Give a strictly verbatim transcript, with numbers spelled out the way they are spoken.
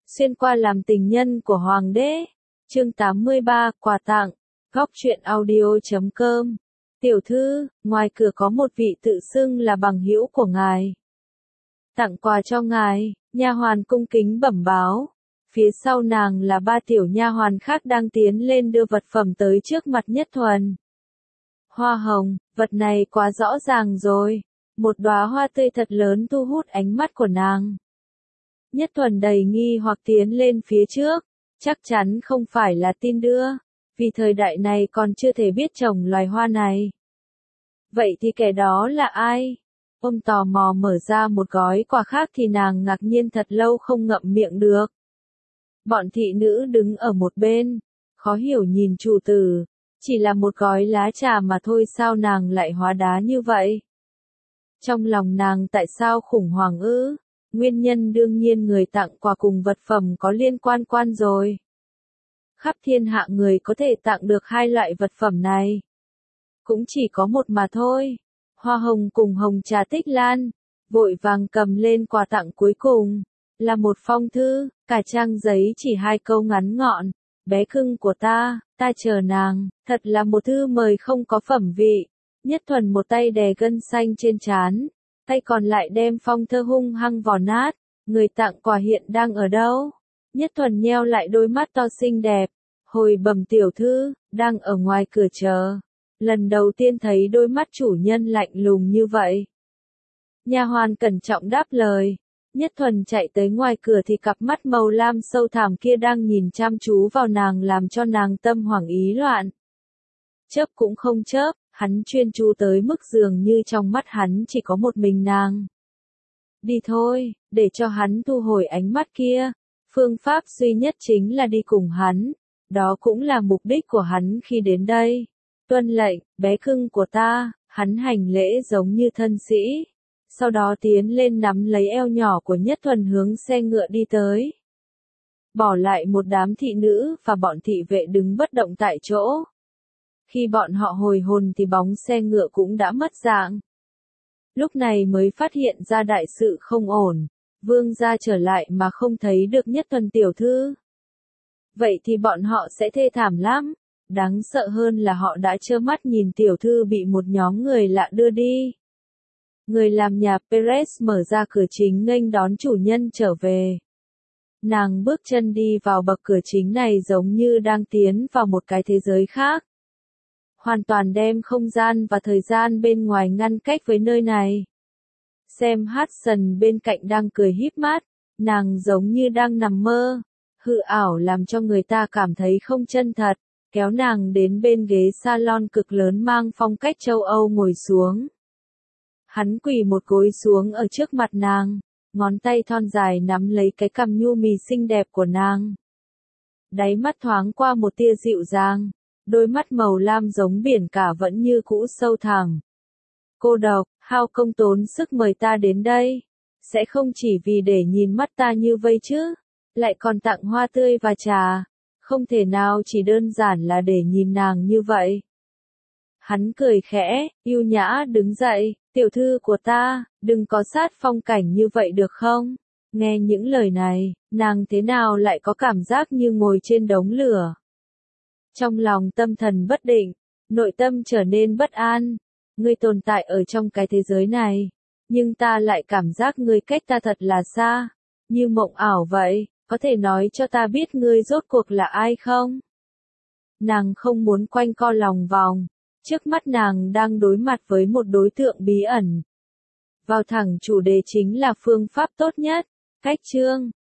xuyên qua làm tình nhân của hoàng đế. Chương tám mươi ba, quà tặng. Góc truyện audio chấm com. Tiểu thư, ngoài cửa có một vị tự xưng là bằng hữu của ngài. Tặng quà cho ngài, nha hoàn cung kính bẩm báo. Phía sau nàng là ba tiểu nha hoàn khác đang tiến lên đưa vật phẩm tới trước mặt Nhất Thuần. Hoa hồng, vật này quá rõ ràng rồi. Một đóa hoa tươi thật lớn thu hút ánh mắt của nàng. Nhất Thuần đầy nghi hoặc tiến lên phía trước, chắc chắn không phải là tin đưa, vì thời đại này còn chưa thể biết trồng loài hoa này. Vậy thì kẻ đó là ai? Ông tò mò mở ra một gói quà khác thì nàng ngạc nhiên thật lâu không ngậm miệng được. Bọn thị nữ đứng ở một bên, khó hiểu nhìn chủ tử, chỉ là một gói lá trà mà thôi sao nàng lại hóa đá như vậy? Trong lòng nàng tại sao khủng hoảng ư? Nguyên nhân đương nhiên người tặng quà cùng vật phẩm có liên quan quan rồi. Khắp thiên hạ người có thể tặng được hai loại vật phẩm này. Cũng chỉ có một mà thôi. Hoa hồng cùng hồng trà tích lan. Vội vàng cầm lên quà tặng cuối cùng. Là một phong thư, cả trang giấy chỉ hai câu ngắn gọn. Bé cưng của ta, ta chờ nàng. Thật là một thư mời không có phẩm vị. Nhất Thuần một tay đè gân xanh trên trán, tay còn lại đem phong thơ hung hăng vò nát. Người tặng quà hiện đang ở đâu? Nhất Thuần nheo lại đôi mắt to xinh đẹp, hồi bẩm tiểu thư, đang ở ngoài cửa chờ. Lần đầu tiên thấy đôi mắt chủ nhân lạnh lùng như vậy. Nha hoàn cẩn trọng đáp lời. Nhất Thuần chạy tới ngoài cửa thì cặp mắt màu lam sâu thẳm kia đang nhìn chăm chú vào nàng làm cho nàng tâm hoảng ý loạn. Chớp cũng không chớp. Hắn chuyên chú tới mức dường như trong mắt hắn chỉ có một mình nàng. Đi thôi, để cho hắn thu hồi ánh mắt kia. Phương pháp duy nhất chính là đi cùng hắn. Đó cũng là mục đích của hắn khi đến đây. Tuân lệnh, bé cưng của ta, hắn hành lễ giống như thân sĩ. Sau đó tiến lên nắm lấy eo nhỏ của Nhất Thuần hướng xe ngựa đi tới. Bỏ lại một đám thị nữ và bọn thị vệ đứng bất động tại chỗ. Khi bọn họ hồi hồn thì bóng xe ngựa cũng đã mất dạng. Lúc này mới phát hiện ra đại sự không ổn. Vương gia trở lại mà không thấy được Nhất Thuần tiểu thư. Vậy thì bọn họ sẽ thê thảm lắm. Đáng sợ hơn là họ đã trơ mắt nhìn tiểu thư bị một nhóm người lạ đưa đi. Người làm nhà Perez mở ra cửa chính nghênh đón chủ nhân trở về. Nàng bước chân đi vào bậc cửa chính này giống như đang tiến vào một cái thế giới khác. Hoàn toàn đem không gian và thời gian bên ngoài ngăn cách với nơi này. Xem Hudson bên cạnh đang cười híp mắt, nàng giống như đang nằm mơ, hư ảo làm cho người ta cảm thấy không chân thật, kéo nàng đến bên ghế salon cực lớn mang phong cách châu Âu ngồi xuống. Hắn quỳ một gối xuống ở trước mặt nàng, ngón tay thon dài nắm lấy cái cằm nhu mì xinh đẹp của nàng. Đáy mắt thoáng qua một tia dịu dàng. Đôi mắt màu lam giống biển cả vẫn như cũ sâu thẳm. Cô độc, hao công tốn sức mời ta đến đây. Sẽ không chỉ vì để nhìn mắt ta như vây chứ. Lại còn tặng hoa tươi và trà. Không thể nào chỉ đơn giản là để nhìn nàng như vậy. Hắn cười khẽ, yêu nhã đứng dậy. Tiểu thư của ta, đừng có sát phong cảnh như vậy được không? Nghe những lời này, nàng thế nào lại có cảm giác như ngồi trên đống lửa. Trong lòng tâm thần bất định, nội tâm trở nên bất an. Ngươi tồn tại ở trong cái thế giới này, nhưng ta lại cảm giác ngươi cách ta thật là xa, như mộng ảo vậy, có thể nói cho ta biết ngươi rốt cuộc là ai không? Nàng không muốn quanh co lòng vòng, trước mắt nàng đang đối mặt với một đối tượng bí ẩn. Vào thẳng chủ đề chính là phương pháp tốt nhất, cách chương.